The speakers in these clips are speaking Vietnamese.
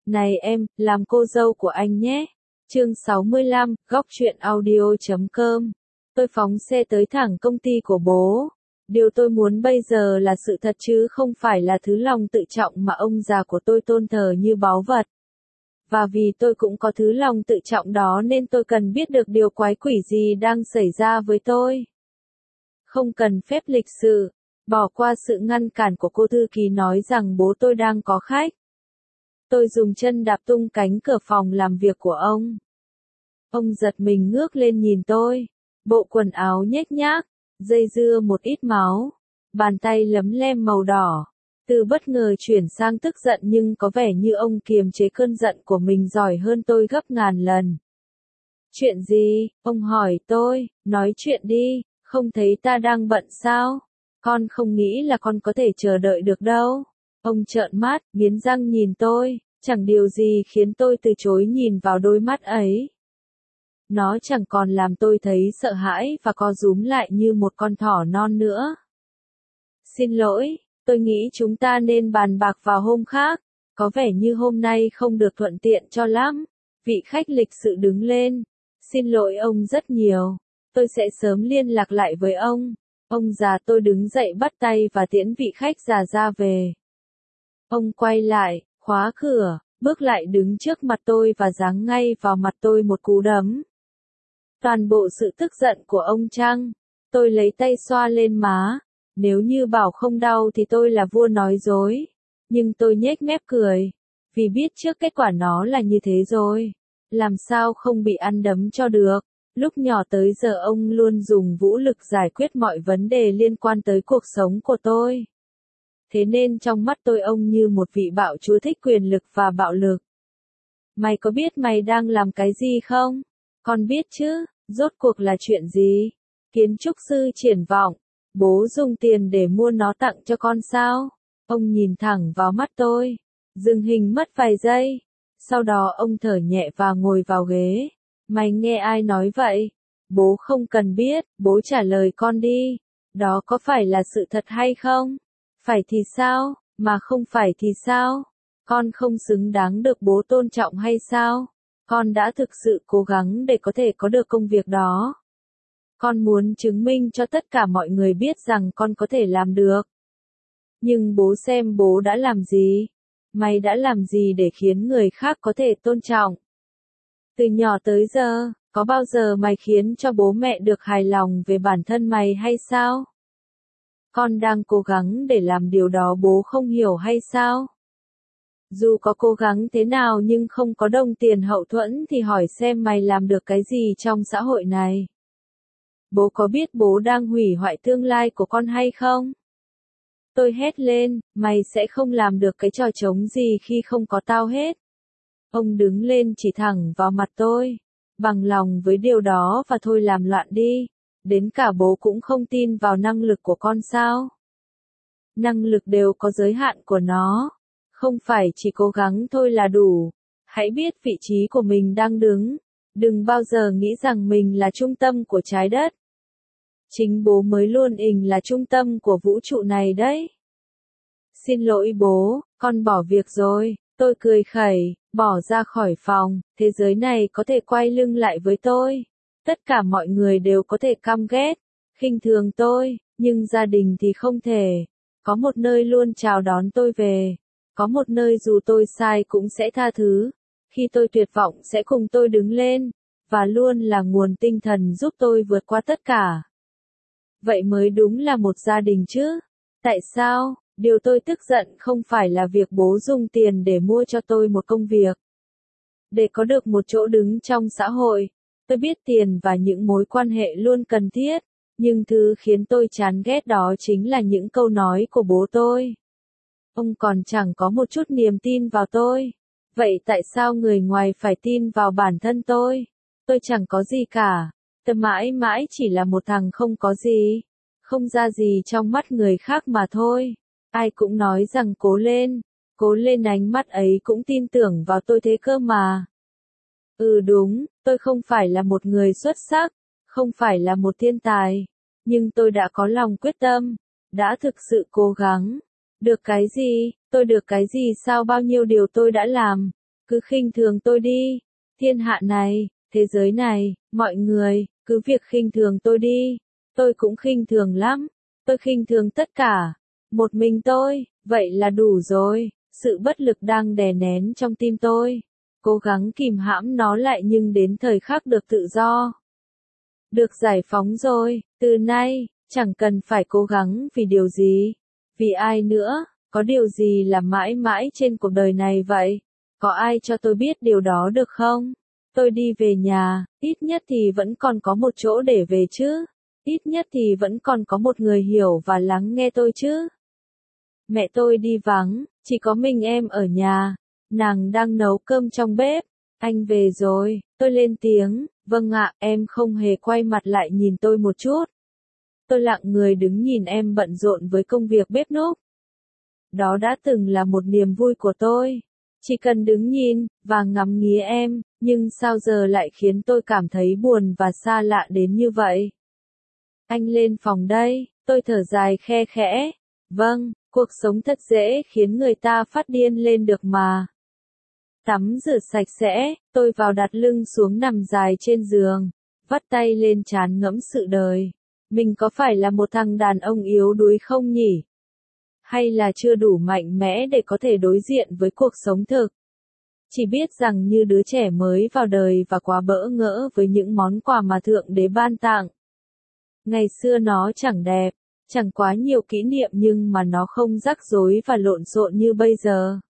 Này em, làm cô dâu của anh nhé. Chương 65, góc truyện audio.com. Tôi phóng xe tới thẳng công ty của bố. Điều tôi muốn bây giờ là sự thật chứ không phải là thứ lòng tự trọng mà ông già của tôi tôn thờ như báu vật. Và vì tôi cũng có thứ lòng tự trọng đó nên tôi cần biết được điều quái quỷ gì đang xảy ra với tôi. Không cần phép lịch sự, bỏ qua sự ngăn cản của cô thư ký nói rằng bố tôi đang có khách. Tôi dùng chân đạp tung cánh cửa phòng làm việc của ông. Ông giật mình ngước lên nhìn tôi. Bộ quần áo nhếch nhác, dây dưa một ít máu, bàn tay lấm lem màu đỏ. Từ bất ngờ chuyển sang tức giận nhưng có vẻ như ông kiềm chế cơn giận của mình giỏi hơn tôi gấp ngàn lần. Chuyện gì? Ông hỏi tôi, nói chuyện đi, không thấy ta đang bận sao? Con không nghĩ là con có thể chờ đợi được đâu. Ông trợn mắt, nghiến răng nhìn tôi, chẳng điều gì khiến tôi từ chối nhìn vào đôi mắt ấy. Nó chẳng còn làm tôi thấy sợ hãi và co rúm lại như một con thỏ non nữa. Xin lỗi, tôi nghĩ chúng ta nên bàn bạc vào hôm khác, có vẻ như hôm nay không được thuận tiện cho lắm. Vị khách lịch sự đứng lên. Xin lỗi ông rất nhiều, tôi sẽ sớm liên lạc lại với ông. Ông già tôi đứng dậy bắt tay và tiễn vị khách già ra về. Ông quay lại, khóa cửa, bước lại đứng trước mặt tôi và giáng ngay vào mặt tôi một cú đấm. Toàn bộ sự tức giận của ông Trăng. Tôi lấy tay xoa lên má. Nếu như bảo không đau thì tôi là vua nói dối. Nhưng tôi nhếch mép cười. Vì biết trước kết quả nó là như thế rồi. Làm sao không bị ăn đấm cho được. Lúc nhỏ tới giờ ông luôn dùng vũ lực giải quyết mọi vấn đề liên quan tới cuộc sống của tôi. Thế nên trong mắt tôi ông như một vị bạo chúa thích quyền lực và bạo lực. Mày có biết mày đang làm cái gì không? Con biết chứ, rốt cuộc là chuyện gì? Kiến trúc sư Triển Vọng, bố dùng tiền để mua nó tặng cho con sao? Ông nhìn thẳng vào mắt tôi, dừng hình mất vài giây. Sau đó ông thở nhẹ và ngồi vào ghế. Mày nghe ai nói vậy? Bố không cần biết, bố trả lời con đi. Đó có phải là sự thật hay không? Phải thì sao, mà không phải thì sao? Con không xứng đáng được bố tôn trọng hay sao? Con đã thực sự cố gắng để có thể có được công việc đó. Con muốn chứng minh cho tất cả mọi người biết rằng con có thể làm được. Nhưng bố xem bố đã làm gì? Mày đã làm gì để khiến người khác có thể tôn trọng? Từ nhỏ tới giờ, có bao giờ mày khiến cho bố mẹ được hài lòng về bản thân mày hay sao? Con đang cố gắng để làm điều đó bố không hiểu hay sao? Dù có cố gắng thế nào nhưng không có đồng tiền hậu thuẫn thì hỏi xem mày làm được cái gì trong xã hội này. Bố có biết bố đang hủy hoại tương lai của con hay không? Tôi hét lên, mày sẽ không làm được cái trò trống gì khi không có tao hết. Ông đứng lên chỉ thẳng vào mặt tôi. Bằng lòng với điều đó và thôi làm loạn đi. Đến cả bố cũng không tin vào năng lực của con sao? Năng lực đều có giới hạn của nó. Không phải chỉ cố gắng thôi là đủ. Hãy biết vị trí của mình đang đứng. Đừng bao giờ nghĩ rằng mình là trung tâm của trái đất. Chính bố mới luôn là trung tâm của vũ trụ này đấy. Xin lỗi bố, con bỏ việc rồi. Tôi cười khẩy, bỏ ra khỏi phòng. Thế giới này có thể quay lưng lại với tôi. Tất cả mọi người đều có thể căm ghét, khinh thường tôi, nhưng gia đình thì không thể. Có một nơi luôn chào đón tôi về. Có một nơi dù tôi sai cũng sẽ tha thứ. Khi tôi tuyệt vọng sẽ cùng tôi đứng lên. Và luôn là nguồn tinh thần giúp tôi vượt qua tất cả. Vậy mới đúng là một gia đình chứ. Tại sao? Điều tôi tức giận không phải là việc bố dùng tiền để mua cho tôi một công việc. Để có được một chỗ đứng trong xã hội. Tôi biết tiền và những mối quan hệ luôn cần thiết. Nhưng thứ khiến tôi chán ghét đó chính là những câu nói của bố tôi. Ông còn chẳng có một chút niềm tin vào tôi. Vậy tại sao người ngoài phải tin vào bản thân tôi? Tôi chẳng có gì cả. Tôi mãi mãi chỉ là một thằng không có gì. Không ra gì trong mắt người khác mà thôi. Ai cũng nói rằng cố lên. Cố lên, ánh mắt ấy cũng tin tưởng vào tôi thế cơ mà. Đúng, tôi không phải là một người xuất sắc. Không phải là một thiên tài. Nhưng tôi đã có lòng quyết tâm. Đã thực sự cố gắng. Được cái gì? Tôi được cái gì sau bao nhiêu điều tôi đã làm? cứ khinh thường tôi đi. Thiên hạ này, thế giới này, mọi người, cứ việc khinh thường tôi đi. Tôi cũng khinh thường lắm. Tôi khinh thường tất cả. Một mình tôi, vậy là đủ rồi. Sự bất lực đang đè nén trong tim tôi. Cố gắng kìm hãm nó lại nhưng đến thời khắc được tự do. Được giải phóng rồi, từ nay, chẳng cần phải cố gắng vì điều gì. Vì ai nữa, có điều gì là mãi mãi trên cuộc đời này vậy? Có ai cho tôi biết điều đó được không? Tôi đi về nhà, ít nhất thì vẫn còn có một chỗ để về chứ. Ít nhất thì vẫn còn có một người hiểu và lắng nghe tôi chứ. Mẹ tôi đi vắng, chỉ có mình em ở nhà. Nàng đang nấu cơm trong bếp. Anh về rồi, tôi lên tiếng. Vâng ạ, em không hề quay mặt lại nhìn tôi một chút. Tôi lặng người đứng nhìn em bận rộn với công việc bếp núc. Đó đã từng là một niềm vui của tôi. Chỉ cần đứng nhìn, và ngắm nghía em, nhưng sao giờ lại khiến tôi cảm thấy buồn và xa lạ đến như vậy? Anh lên phòng đây, tôi thở dài khe khẽ. Vâng, cuộc sống thật dễ khiến người ta phát điên lên được mà. Tắm rửa sạch sẽ, tôi vào đặt lưng xuống nằm dài trên giường, vắt tay lên trán ngẫm sự đời. Mình có phải là một thằng đàn ông yếu đuối không nhỉ? Hay là chưa đủ mạnh mẽ để có thể đối diện với cuộc sống thực? Chỉ biết rằng như đứa trẻ mới vào đời và quá bỡ ngỡ với những món quà mà Thượng Đế ban tặng. Ngày xưa nó chẳng đẹp, chẳng quá nhiều kỷ niệm nhưng mà nó không rắc rối và lộn xộn như bây giờ.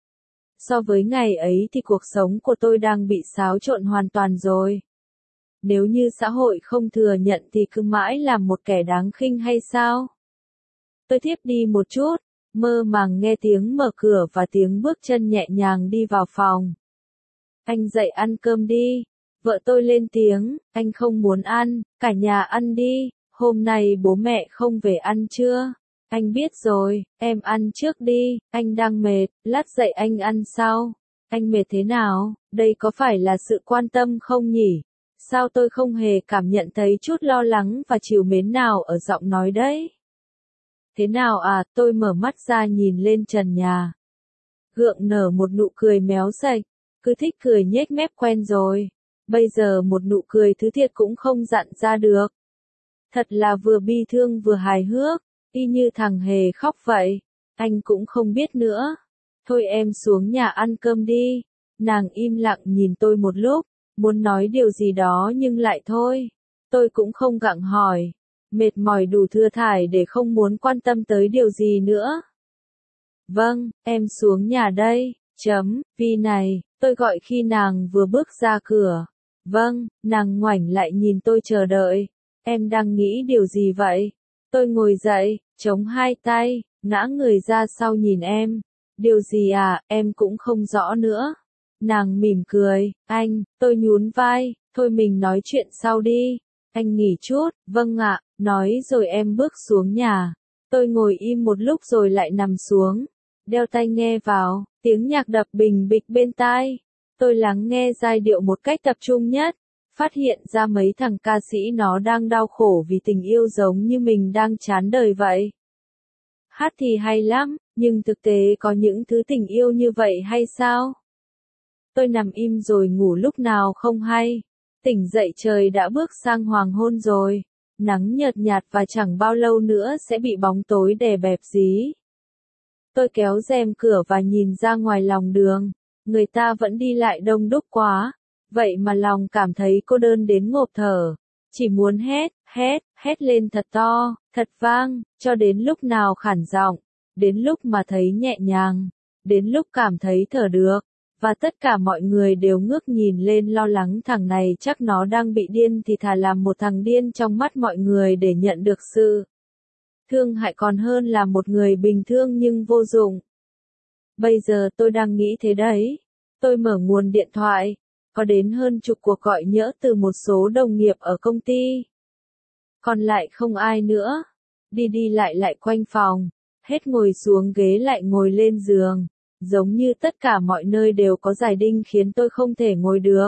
So với ngày ấy thì cuộc sống của tôi đang bị xáo trộn hoàn toàn rồi. Nếu như xã hội không thừa nhận thì cứ mãi làm một kẻ đáng khinh hay sao? Tôi thiếp đi một chút, mơ màng nghe tiếng mở cửa và tiếng bước chân nhẹ nhàng đi vào phòng. Anh dậy ăn cơm đi. Vợ tôi lên tiếng, anh không muốn ăn, cả nhà ăn đi, hôm nay bố mẹ không về ăn trưa. Anh biết rồi, em ăn trước đi, anh đang mệt, lát dậy anh ăn sau. Anh mệt thế nào, đây có phải là sự quan tâm không nhỉ? Sao tôi không hề cảm nhận thấy chút lo lắng và trìu mến nào ở giọng nói đấy? Thế nào à, tôi mở mắt ra nhìn lên trần nhà. Gượng nở một nụ cười méo sạch, cứ thích cười nhếch mép quen rồi. Bây giờ một nụ cười thứ thiệt cũng không dặn ra được. Thật là vừa bi thương vừa hài hước, y như thằng hề khóc vậy. Anh cũng không biết nữa. Thôi em xuống nhà ăn cơm đi. Nàng im lặng nhìn tôi một lúc, muốn nói điều gì đó nhưng lại thôi. Tôi cũng không gặng hỏi. Mệt mỏi đủ thưa thải để không muốn quan tâm tới điều gì nữa. Vâng, em xuống nhà đây, vì này, tôi gọi khi nàng vừa bước ra cửa. Vâng, nàng ngoảnh lại nhìn tôi chờ đợi. Em đang nghĩ điều gì vậy? Tôi ngồi dậy, chống hai tay, ngã người ra sau nhìn em. Điều gì à, em cũng không rõ nữa. Nàng mỉm cười, anh, tôi nhún vai, thôi mình nói chuyện sau đi. Anh nghỉ chút, vâng ạ, nói rồi em bước xuống nhà. Tôi ngồi im một lúc rồi lại nằm xuống. Đeo tai nghe vào, tiếng nhạc đập bình bịch bên tai. Tôi lắng nghe giai điệu một cách tập trung nhất. Phát hiện ra mấy thằng ca sĩ nó đang đau khổ vì tình yêu giống như mình đang chán đời vậy. Hát thì hay lắm, nhưng thực tế có những thứ tình yêu như vậy hay sao? Tôi nằm im rồi ngủ lúc nào không hay. Tỉnh dậy trời đã bước sang hoàng hôn rồi. Nắng nhợt nhạt và chẳng bao lâu nữa sẽ bị bóng tối đè bẹp dí. Tôi kéo rèm cửa và nhìn ra ngoài lòng đường. Người ta vẫn đi lại đông đúc quá. Vậy mà lòng cảm thấy cô đơn đến ngộp thở. Chỉ muốn hét lên thật to, thật vang, cho đến lúc nào khản giọng. Đến lúc mà thấy nhẹ nhàng. Đến lúc cảm thấy thở được. Và tất cả mọi người đều ngước nhìn lên lo lắng thằng này chắc nó đang bị điên thì thà làm một thằng điên trong mắt mọi người để nhận được sự thương hại còn hơn là một người bình thường nhưng vô dụng. Bây giờ tôi đang nghĩ thế đấy. Tôi mở nguồn điện thoại. Có đến hơn chục cuộc gọi nhỡ từ một số đồng nghiệp ở công ty. Còn lại không ai nữa. Đi lại quanh phòng. Hết ngồi xuống ghế lại ngồi lên giường. Giống như tất cả mọi nơi đều có giải đinh khiến tôi không thể ngồi được.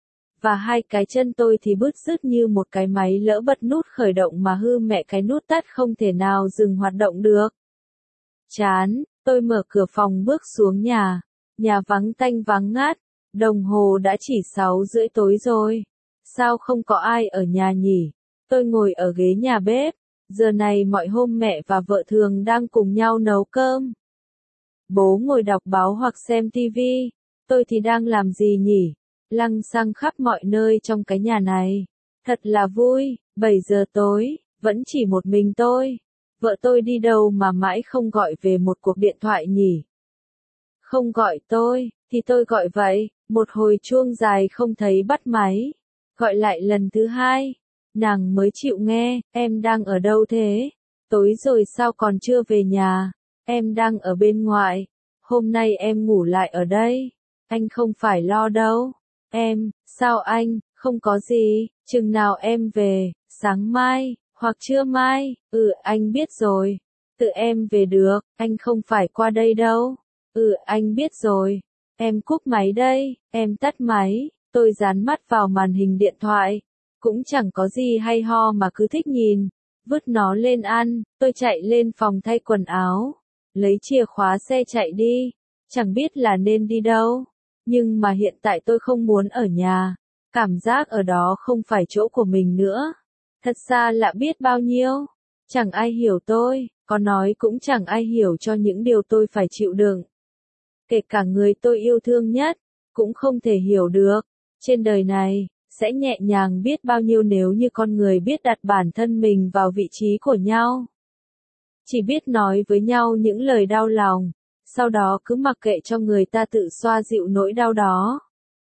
Và hai cái chân tôi thì bứt rứt như một cái máy lỡ bật nút khởi động mà hư mẹ cái nút tắt không thể nào dừng hoạt động được. Chán, tôi mở cửa phòng bước xuống nhà. Nhà vắng tanh vắng ngắt, đồng hồ đã chỉ 6 rưỡi tối rồi. Sao không có ai ở nhà nhỉ? Tôi ngồi ở ghế nhà bếp. Giờ này mọi hôm mẹ và vợ thường đang cùng nhau nấu cơm. Bố ngồi đọc báo hoặc xem tivi. Tôi thì đang làm gì nhỉ? Lăng xăng khắp mọi nơi trong cái nhà này. Thật là vui, 7 giờ tối, vẫn chỉ một mình tôi. Vợ tôi đi đâu mà mãi không gọi về một cuộc điện thoại nhỉ? Không gọi tôi, thì tôi gọi vậy, một hồi chuông dài không thấy bắt máy. Gọi lại lần thứ hai, nàng mới chịu nghe, em đang ở đâu thế? Tối rồi sao còn chưa về nhà? Em đang ở bên ngoài, hôm nay em ngủ lại ở đây. Anh không phải lo đâu. Em, sao anh, không có gì, chừng nào em về, sáng mai, hoặc trưa mai, anh biết rồi. Tự em về được, anh không phải qua đây đâu. Anh biết rồi. Em cúp máy đây, em tắt máy, tôi dán mắt vào màn hình điện thoại. Cũng chẳng có gì hay ho mà cứ thích nhìn. Vứt nó lên ăn, tôi chạy lên phòng thay quần áo. Lấy chìa khóa xe chạy đi. Chẳng biết là nên đi đâu. Nhưng mà hiện tại tôi không muốn ở nhà. Cảm giác ở đó không phải chỗ của mình nữa. Thật xa lạ biết bao nhiêu. Chẳng ai hiểu tôi, có nói cũng chẳng ai hiểu cho những điều tôi phải chịu đựng. Kể cả người tôi yêu thương nhất, cũng không thể hiểu được. Trên đời này, sẽ nhẹ nhàng biết bao nhiêu nếu như con người biết đặt bản thân mình vào vị trí của nhau. Chỉ biết nói với nhau những lời đau lòng, sau đó cứ mặc kệ cho người ta tự xoa dịu nỗi đau đó.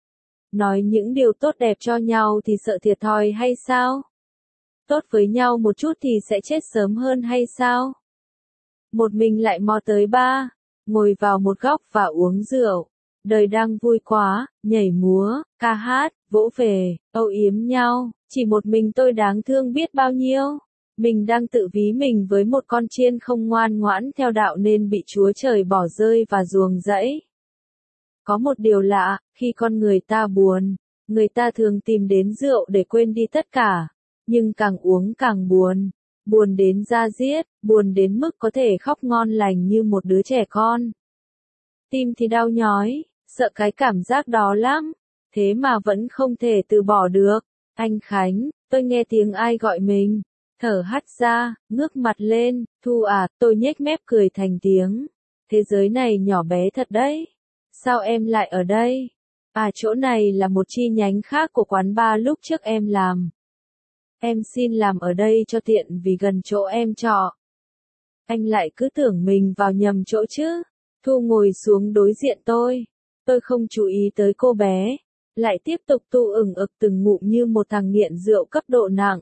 Nói những điều tốt đẹp cho nhau thì sợ thiệt thòi hay sao? Tốt với nhau một chút thì sẽ chết sớm hơn hay sao? Một mình lại mò tới ba, ngồi vào một góc và uống rượu. Đời đang vui quá, nhảy múa, ca hát, vỗ về, âu yếm nhau, chỉ một mình tôi đáng thương biết bao nhiêu. Mình đang tự ví mình với một con chiên không ngoan ngoãn theo đạo nên bị Chúa Trời bỏ rơi và ruồng rẫy. Có một điều lạ, khi con người ta buồn, người ta thường tìm đến rượu để quên đi tất cả. Nhưng càng uống càng buồn. Buồn đến da diết, buồn đến mức có thể khóc ngon lành như một đứa trẻ con. Tim thì đau nhói, sợ cái cảm giác đó lắm. Thế mà vẫn không thể từ bỏ được. Anh Khánh, tôi nghe tiếng ai gọi mình. Thở hắt ra, ngước mặt lên, Thu à, tôi nhếch mép cười thành tiếng. Thế giới này nhỏ bé thật đấy. Sao em lại ở đây? À, chỗ này là một chi nhánh khác của quán bar lúc trước em làm. Em xin làm ở đây cho tiện vì gần chỗ em trọ. Anh lại cứ tưởng mình vào nhầm chỗ chứ. Thu ngồi xuống đối diện tôi. Tôi không chú ý tới cô bé. Lại tiếp tục tu ửng ực từng ngụm như một thằng nghiện rượu cấp độ nặng.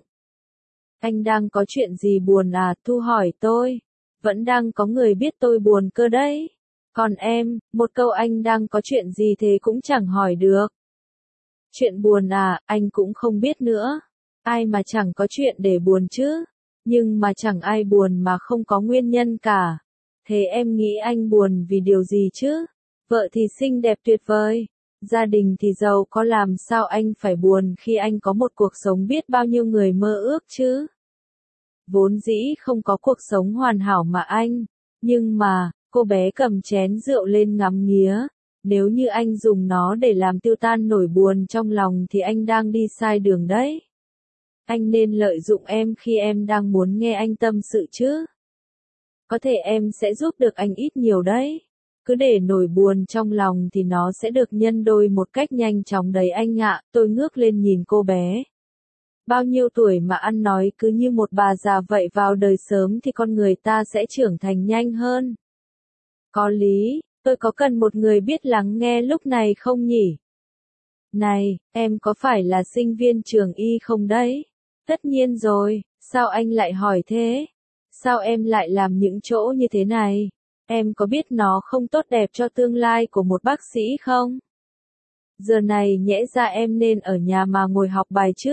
Anh đang có chuyện gì buồn à? Thu hỏi tôi. Vẫn đang có người biết tôi buồn cơ đấy. Còn em, một câu anh đang có chuyện gì thế cũng chẳng hỏi được. Chuyện buồn à, anh cũng không biết nữa. Ai mà chẳng có chuyện để buồn chứ. Nhưng mà chẳng ai buồn mà không có nguyên nhân cả. Thế em nghĩ anh buồn vì điều gì chứ? Vợ thì xinh đẹp tuyệt vời. Gia đình thì giàu có, làm sao anh phải buồn khi anh có một cuộc sống biết bao nhiêu người mơ ước chứ? Vốn dĩ không có cuộc sống hoàn hảo mà anh. Nhưng mà, cô bé cầm chén rượu lên ngắm nghía. Nếu như anh dùng nó để làm tiêu tan nỗi buồn trong lòng thì anh đang đi sai đường đấy. Anh nên lợi dụng em khi em đang muốn nghe anh tâm sự chứ. Có thể em sẽ giúp được anh ít nhiều đấy. Cứ để nỗi buồn trong lòng thì nó sẽ được nhân đôi một cách nhanh chóng đấy anh ạ. Tôi ngước lên nhìn cô bé. Bao nhiêu tuổi mà ăn nói cứ như một bà già vậy, vào đời sớm thì con người ta sẽ trưởng thành nhanh hơn. Có lý, tôi có cần một người biết lắng nghe lúc này không nhỉ? Này, em có phải là sinh viên trường y không đấy? Tất nhiên rồi, sao anh lại hỏi thế? Sao em lại làm những chỗ như thế này? Em có biết nó không tốt đẹp cho tương lai của một bác sĩ không? Giờ này nhẽ ra em nên ở nhà mà ngồi học bài chứ?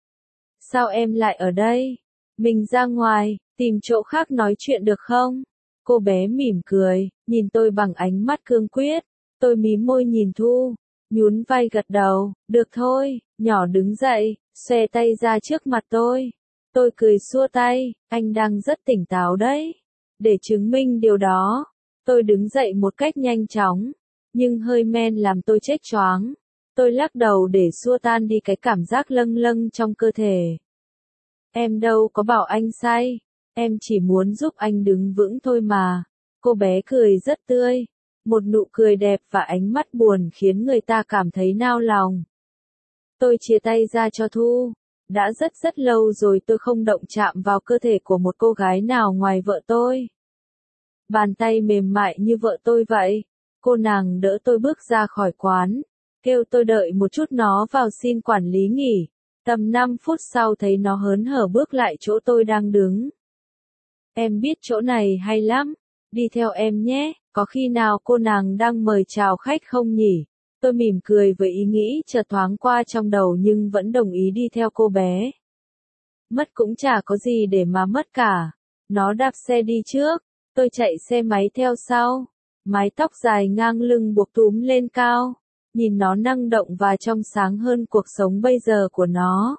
Sao em lại ở đây? Mình ra ngoài, tìm chỗ khác nói chuyện được không? Cô bé mỉm cười, nhìn tôi bằng ánh mắt cương quyết. Tôi mím môi nhìn Thu, nhún vai gật đầu, được thôi, nhỏ đứng dậy, xòe tay ra trước mặt tôi. Tôi cười xua tay, anh đang rất tỉnh táo đấy. Để chứng minh điều đó, tôi đứng dậy một cách nhanh chóng. nhưng hơi men làm tôi chết choáng. Tôi lắc đầu để xua tan đi cái cảm giác lâng lâng trong cơ thể. Em đâu có bảo anh say, em chỉ muốn giúp anh đứng vững thôi mà. Cô bé cười rất tươi, một nụ cười đẹp và ánh mắt buồn khiến người ta cảm thấy nao lòng. Tôi chia tay ra cho Thu. Đã rất lâu rồi tôi không động chạm vào cơ thể của một cô gái nào ngoài vợ tôi. Bàn tay mềm mại như vợ tôi vậy. Cô nàng đỡ tôi bước ra khỏi quán, kêu tôi đợi một chút nó vào xin quản lý nghỉ. Tầm 5 phút sau thấy nó hớn hở bước lại chỗ tôi đang đứng. Em biết chỗ này hay lắm, đi theo em nhé, có khi nào cô nàng đang mời chào khách không nhỉ? Tôi mỉm cười với ý nghĩ chợt thoáng qua trong đầu nhưng vẫn đồng ý đi theo cô bé. Mất cũng chả có gì để mà mất cả. Nó đạp xe đi trước, tôi chạy xe máy theo sau. Mái tóc dài ngang lưng buộc túm lên cao. Nhìn nó năng động và trong sáng hơn cuộc sống bây giờ của nó.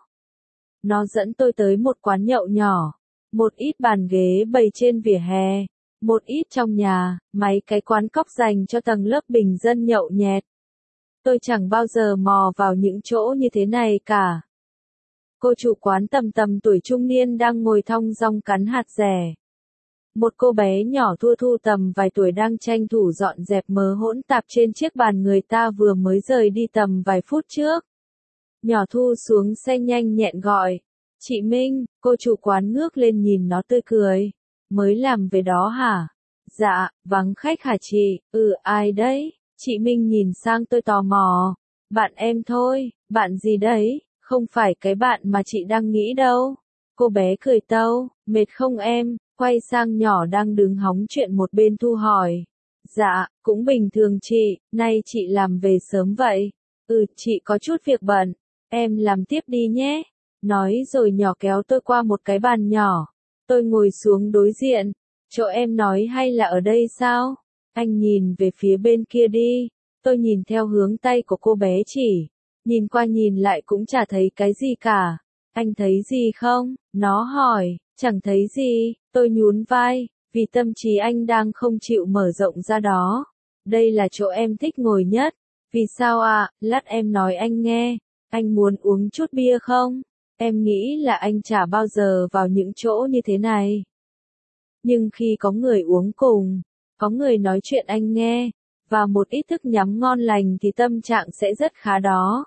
Nó dẫn tôi tới một quán nhậu nhỏ. Một ít bàn ghế bày trên vỉa hè. Một ít trong nhà, mấy cái quán cóc dành cho tầng lớp bình dân nhậu nhẹt. Tôi chẳng bao giờ mò vào những chỗ như thế này cả. Cô chủ quán tầm tuổi trung niên đang ngồi thong dong cắn hạt dẻ. Một cô bé nhỏ thua Thu tầm vài tuổi đang tranh thủ dọn dẹp mớ hỗn tạp trên chiếc bàn người ta vừa mới rời đi tầm vài phút trước. Nhỏ Thu xuống xe nhanh nhẹn gọi. Chị Minh, cô chủ quán ngước lên nhìn nó tươi cười. Mới làm về đó hả? Dạ, vắng khách hả chị? Ai đấy? Chị Minh nhìn sang tôi tò mò. Bạn em thôi, bạn gì đấy? Không phải cái bạn mà chị đang nghĩ đâu. Cô bé cười tâu, mệt không em? Quay sang nhỏ đang đứng hóng chuyện một bên Thu hỏi. Dạ, cũng bình thường chị, nay chị làm về sớm vậy. Chị có chút việc bận, em làm tiếp đi nhé. Nói rồi nhỏ kéo tôi qua một cái bàn nhỏ. Tôi ngồi xuống đối diện. Chỗ em nói hay là ở đây sao? Anh nhìn về phía bên kia đi. Tôi nhìn theo hướng tay của cô bé chỉ. Nhìn qua nhìn lại cũng chả thấy cái gì cả. Anh thấy gì không? Nó hỏi. Chẳng thấy gì. Tôi nhún vai. Vì tâm trí anh đang không chịu mở rộng ra đó. Đây là chỗ em thích ngồi nhất. Vì sao ạ? Lát em nói anh nghe. Anh muốn uống chút bia không? Em nghĩ là anh chả bao giờ vào những chỗ như thế này. Nhưng khi có người uống cùng, có người nói chuyện anh nghe, và một ít thức nhắm ngon lành thì tâm trạng sẽ rất khá đó.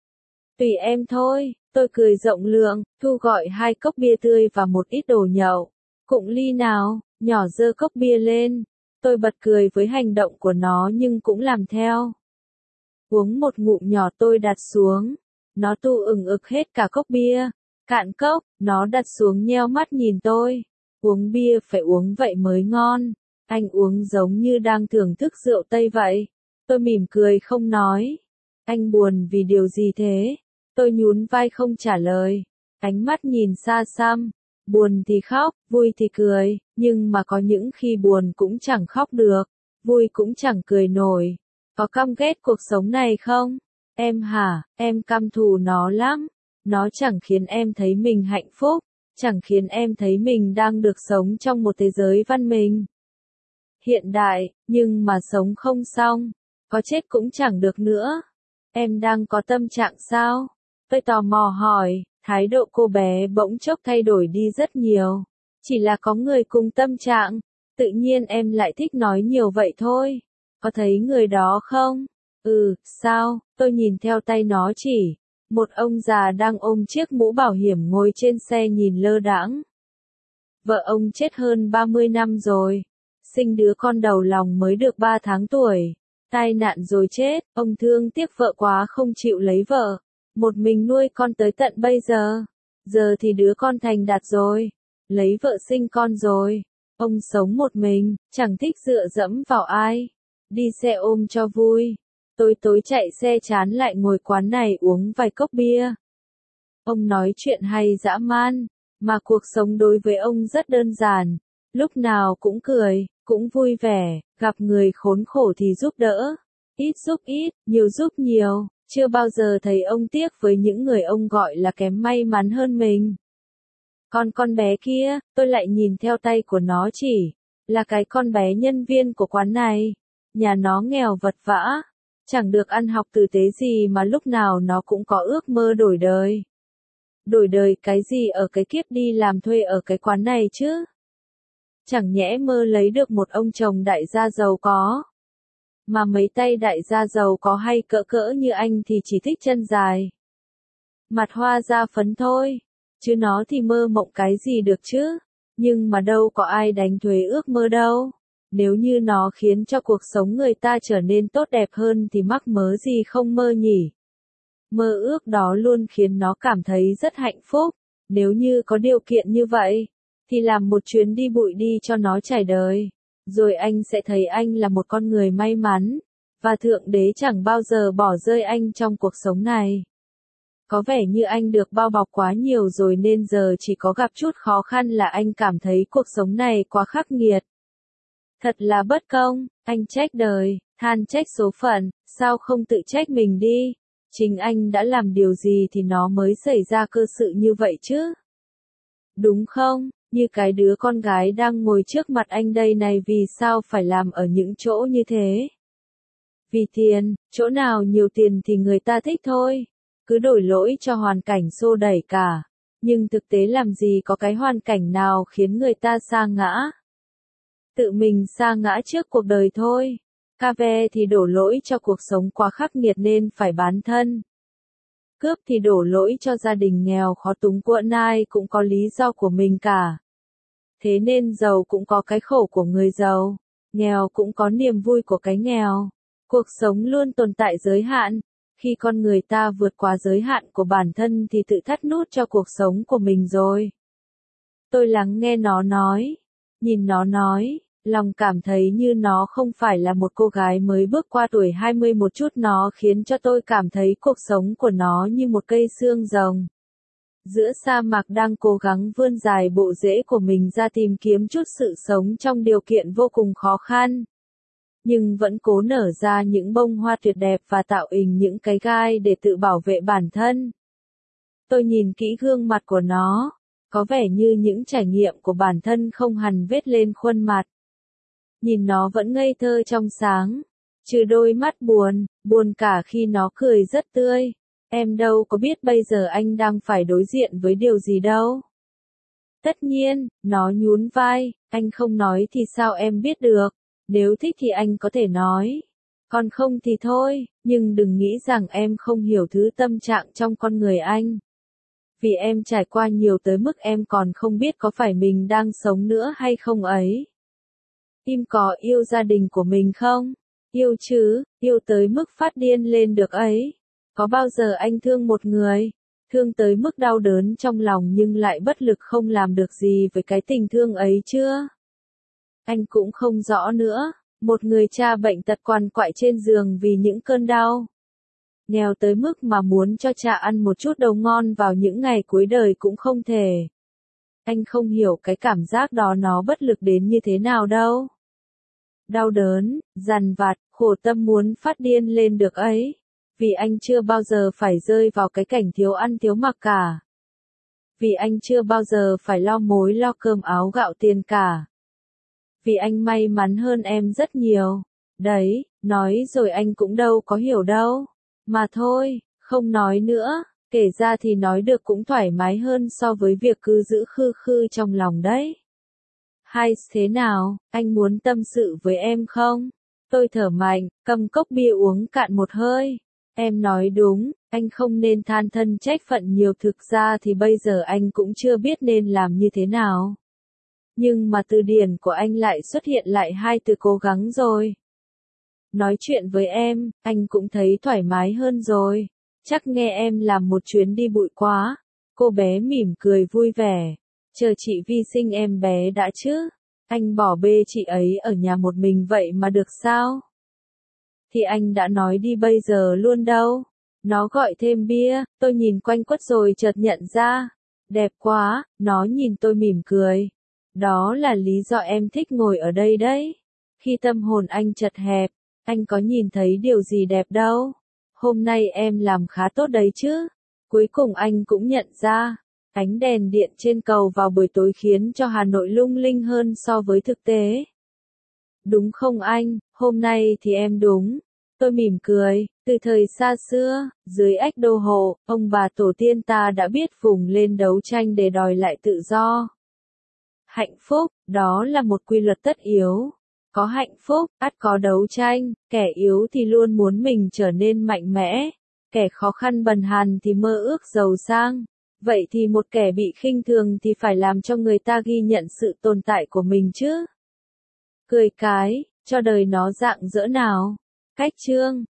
Tùy em thôi, tôi cười rộng lượng, Thu gọi 2 cốc bia tươi và một ít đồ nhậu. Cụng ly nào, nhỏ giơ cốc bia lên. Tôi bật cười với hành động của nó nhưng cũng làm theo. Uống một ngụm nhỏ tôi đặt xuống. Nó tu ực hết cả cốc bia. Cạn cốc, nó đặt xuống nheo mắt nhìn tôi. Uống bia phải uống vậy mới ngon. Anh uống giống như đang thưởng thức rượu Tây vậy. Tôi mỉm cười không nói. Anh buồn vì điều gì thế? Tôi nhún vai không trả lời. Ánh mắt nhìn xa xăm. Buồn thì khóc, vui thì cười. Nhưng mà có những khi buồn cũng chẳng khóc được. Vui cũng chẳng cười nổi. Có căm ghét cuộc sống này không? Em hả, em căm thù nó lắm. Nó chẳng khiến em thấy mình hạnh phúc. Chẳng khiến em thấy mình đang được sống trong một thế giới văn minh hiện đại, nhưng mà sống không xong, có chết cũng chẳng được nữa. Em đang có tâm trạng sao? Tôi tò mò hỏi, thái độ cô bé bỗng chốc thay đổi đi rất nhiều. Chỉ là có người cùng tâm trạng, tự nhiên em lại thích nói nhiều vậy thôi. Có thấy người đó không? Sao? Tôi nhìn theo tay nó chỉ. Một ông già đang ôm chiếc mũ bảo hiểm ngồi trên xe nhìn lơ đãng. Vợ ông chết hơn 30 năm rồi. Sinh đứa con đầu lòng mới được 3 tháng tuổi. Tai nạn rồi chết, ông thương tiếc vợ quá không chịu lấy vợ. Một mình nuôi con tới tận bây giờ. Giờ thì đứa con thành đạt rồi. Lấy vợ sinh con rồi. Ông sống một mình, chẳng thích dựa dẫm vào ai. Đi xe ôm cho vui. Tối chạy xe chán lại ngồi quán này uống vài cốc bia. Ông nói chuyện hay dã man, mà cuộc sống đối với ông rất đơn giản. Lúc nào cũng cười, cũng vui vẻ, gặp người khốn khổ thì giúp đỡ. Ít giúp ít, nhiều giúp nhiều, chưa bao giờ thấy ông tiếc với những người ông gọi là kém may mắn hơn mình. Còn con bé kia, tôi lại nhìn theo tay của nó chỉ, là cái con bé nhân viên của quán này. Nhà nó nghèo vật vã, chẳng được ăn học tử tế gì mà lúc nào nó cũng có ước mơ đổi đời. Đổi đời cái gì ở cái kiếp đi làm thuê ở cái quán này chứ? Chẳng nhẽ mơ lấy được một ông chồng đại gia giàu có. Mà mấy tay đại gia giàu có hay cỡ cỡ như anh thì chỉ thích chân dài. Mặt hoa da phấn thôi, chứ nó thì mơ mộng cái gì được chứ? Nhưng mà đâu có ai đánh thuế ước mơ đâu. Nếu như nó khiến cho cuộc sống người ta trở nên tốt đẹp hơn thì mắc mớ gì không mơ nhỉ? Mơ ước đó luôn khiến nó cảm thấy rất hạnh phúc. Nếu như có điều kiện như vậy, thì làm một chuyến đi bụi đi cho nó trải đời. Rồi anh sẽ thấy anh là một con người may mắn. Và Thượng Đế chẳng bao giờ bỏ rơi anh trong cuộc sống này. Có vẻ như anh được bao bọc quá nhiều rồi nên giờ chỉ có gặp chút khó khăn là anh cảm thấy cuộc sống này quá khắc nghiệt. Thật là bất công, anh trách đời, than trách số phận, sao không tự trách mình đi? Chính anh đã làm điều gì thì nó mới xảy ra cơ sự như vậy chứ? Đúng không? Như cái đứa con gái đang ngồi trước mặt anh đây này vì sao phải làm ở những chỗ như thế? Vì tiền, chỗ nào nhiều tiền thì người ta thích thôi. Cứ đổi lỗi cho hoàn cảnh xô đẩy cả. Nhưng thực tế làm gì có cái hoàn cảnh nào khiến người ta sa ngã. Tự mình sa ngã trước cuộc đời thôi. Cave thì đổ lỗi cho cuộc sống quá khắc nghiệt nên phải bán thân. Cướp thì đổ lỗi cho gia đình nghèo khó túng quẫn, ai cũng có lý do của mình cả. Thế nên giàu cũng có cái khổ của người giàu, nghèo cũng có niềm vui của cái nghèo. Cuộc sống luôn tồn tại giới hạn. Khi con người ta vượt qua giới hạn của bản thân thì tự thắt nút cho cuộc sống của mình rồi. Tôi lắng nghe nó nói, nhìn nó nói, lòng cảm thấy như nó không phải là một cô gái mới bước qua tuổi 20 một chút, nó khiến cho tôi cảm thấy cuộc sống của nó như một cây xương rồng. Giữa sa mạc đang cố gắng vươn dài bộ rễ của mình ra tìm kiếm chút sự sống trong điều kiện vô cùng khó khăn. Nhưng vẫn cố nở ra những bông hoa tuyệt đẹp và tạo hình những cái gai để tự bảo vệ bản thân. Tôi nhìn kỹ gương mặt của nó, có vẻ như những trải nghiệm của bản thân không hằn vết lên khuôn mặt. Nhìn nó vẫn ngây thơ trong sáng, trừ đôi mắt buồn, buồn cả khi nó cười rất tươi. Em đâu có biết bây giờ anh đang phải đối diện với điều gì đâu. Tất nhiên, nó nhún vai, anh không nói thì sao em biết được. Nếu thích thì anh có thể nói. Còn không thì thôi, nhưng đừng nghĩ rằng em không hiểu thứ tâm trạng trong con người anh. Vì em trải qua nhiều tới mức em còn không biết có phải mình đang sống nữa hay không ấy. Im có yêu gia đình của mình không? Yêu chứ, yêu tới mức phát điên lên được ấy. Có bao giờ anh thương một người, thương tới mức đau đớn trong lòng nhưng lại bất lực không làm được gì với cái tình thương ấy chưa? Anh cũng không rõ nữa, một người cha bệnh tật quằn quại trên giường vì những cơn đau. Nghèo tới mức mà muốn cho cha ăn một chút đồ ngon vào những ngày cuối đời cũng không thể. Anh không hiểu cái cảm giác đó nó bất lực đến như thế nào đâu. Đau đớn, dằn vặt, khổ tâm muốn phát điên lên được ấy. Vì anh chưa bao giờ phải rơi vào cái cảnh thiếu ăn thiếu mặc cả. Vì anh chưa bao giờ phải lo mối lo cơm áo gạo tiền cả. Vì anh may mắn hơn em rất nhiều. Đấy, nói rồi anh cũng đâu có hiểu đâu. Mà thôi, không nói nữa, kể ra thì nói được cũng thoải mái hơn so với việc cứ giữ khư khư trong lòng đấy. Hay thế nào, anh muốn tâm sự với em không? Tôi thở mạnh, cầm cốc bia uống cạn một hơi. Em nói đúng, anh không nên than thân trách phận nhiều, thực ra thì bây giờ anh cũng chưa biết nên làm như thế nào. Nhưng mà từ điển của anh lại xuất hiện lại hai từ cố gắng rồi. Nói chuyện với em, anh cũng thấy thoải mái hơn rồi. Chắc nghe em làm một chuyến đi bụi quá. Cô bé mỉm cười vui vẻ. Chờ chị vi sinh em bé đã chứ. Anh bỏ bê chị ấy ở nhà một mình vậy mà được sao? Thì anh đã nói đi bây giờ luôn đâu. Nó gọi thêm bia, tôi nhìn quanh quất rồi chợt nhận ra. Đẹp quá, nó nhìn tôi mỉm cười. Đó là lý do em thích ngồi ở đây đấy. Khi tâm hồn anh chật hẹp, anh có nhìn thấy điều gì đẹp đâu. Hôm nay em làm khá tốt đấy chứ. Cuối cùng anh cũng nhận ra, ánh đèn điện trên cầu vào buổi tối khiến cho Hà Nội lung linh hơn so với thực tế. Đúng không anh, hôm nay thì em đúng. Tôi mỉm cười, từ thời xa xưa, dưới Ách Đô Hộ, ông bà tổ tiên ta đã biết vùng lên đấu tranh để đòi lại tự do. Hạnh phúc, đó là một quy luật tất yếu. Có hạnh phúc, ắt có đấu tranh, kẻ yếu thì luôn muốn mình trở nên mạnh mẽ, kẻ khó khăn bần hàn thì mơ ước giàu sang. Vậy thì một kẻ bị khinh thường thì phải làm cho người ta ghi nhận sự tồn tại của mình chứ. Cười cái, cho đời nó rạng rỡ nào. Cách chương